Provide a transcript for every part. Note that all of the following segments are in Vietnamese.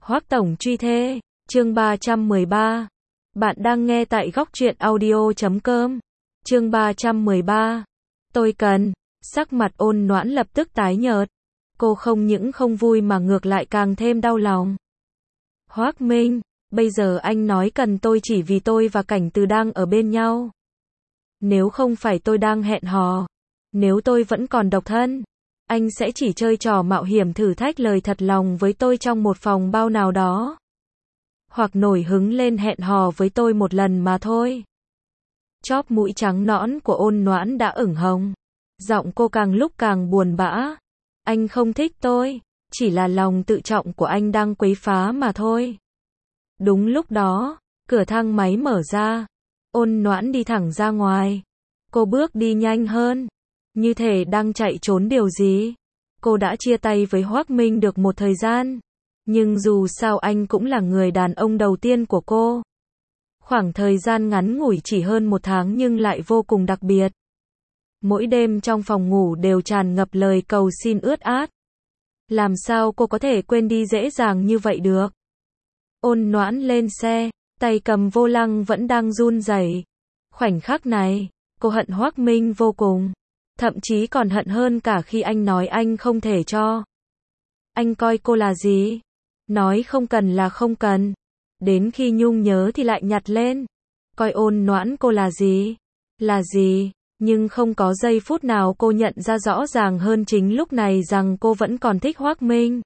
Hoắc tổng truy thê, chương 313. Bạn đang nghe tại góc truyện audio.com. Chương 313. Tôi cần. Sắc mặt Ôn Noãn lập tức tái nhợt. Cô không những không vui mà ngược lại càng thêm đau lòng. Hoắc Minh, bây giờ anh nói cần tôi chỉ vì tôi và Cảnh Từ đang ở bên nhau. Nếu không phải tôi đang hẹn hò, nếu tôi vẫn còn độc thân, anh sẽ chỉ chơi trò mạo hiểm thử thách lời thật lòng với tôi trong một phòng bao nào đó. Hoặc nổi hứng lên hẹn hò với tôi một lần mà thôi. Chóp mũi trắng nõn của Ôn Noãn đã ửng hồng. Giọng cô càng lúc càng buồn bã. Anh không thích tôi, chỉ là lòng tự trọng của anh đang quấy phá mà thôi. Đúng lúc đó, cửa thang máy mở ra. Ôn Noãn đi thẳng ra ngoài. Cô bước đi nhanh hơn, như thể đang chạy trốn điều gì. Cô đã chia tay với Hoắc Minh được một thời gian, nhưng dù sao anh cũng là người đàn ông đầu tiên của cô. Khoảng thời gian ngắn ngủi chỉ hơn một tháng nhưng lại vô cùng đặc biệt. Mỗi đêm trong phòng ngủ đều tràn ngập lời cầu xin ướt át. Làm sao cô có thể quên đi dễ dàng như vậy được? Ôn Noãn lên xe, tay cầm vô lăng vẫn đang run rẩy. Khoảnh khắc này, cô hận Hoắc Minh vô cùng. Thậm chí còn hận hơn cả khi anh nói anh không thể cho. Anh coi cô là gì? Nói không cần là không cần. Đến khi nhung nhớ thì lại nhặt lên. Coi Ôn Noãn cô là gì? Là gì? Nhưng không có giây phút nào cô nhận ra rõ ràng hơn chính lúc này rằng cô vẫn còn thích Hoắc Minh.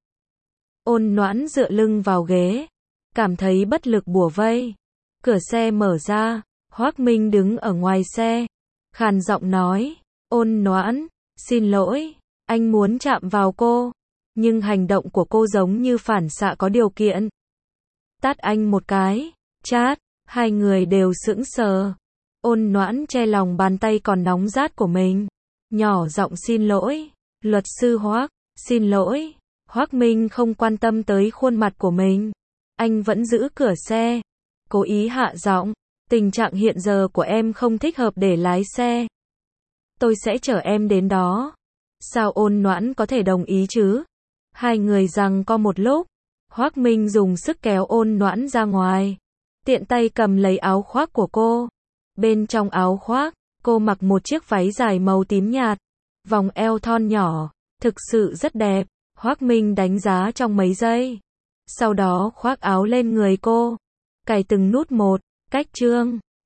Ôn Noãn dựa lưng vào ghế, cảm thấy bất lực bủa vây. Cửa xe mở ra, Hoắc Minh đứng ở ngoài xe, khàn giọng nói, Ôn Noãn, xin lỗi, anh muốn chạm vào cô, nhưng hành động của cô giống như phản xạ có điều kiện. Tát anh một cái, chát, hai người đều sững sờ. Ôn Noãn che lòng bàn tay còn nóng rát của mình, nhỏ giọng xin lỗi, luật sư Hoắc, xin lỗi. Hoắc Minh không quan tâm tới khuôn mặt của mình, anh vẫn giữ cửa xe, cố ý hạ giọng, tình trạng hiện giờ của em không thích hợp để lái xe. Tôi sẽ chở em đến đó. Sao Ôn Noãn có thể đồng ý chứ? Hai người giằng co một lúc, Hoắc Minh dùng sức kéo Ôn Noãn ra ngoài, tiện tay cầm lấy áo khoác của cô. Bên trong áo khoác, cô mặc một chiếc váy dài màu tím nhạt, vòng eo thon nhỏ, thực sự rất đẹp. Hoắc Minh đánh giá trong mấy giây, sau đó khoác áo lên người cô, cài từng nút một, cách trương.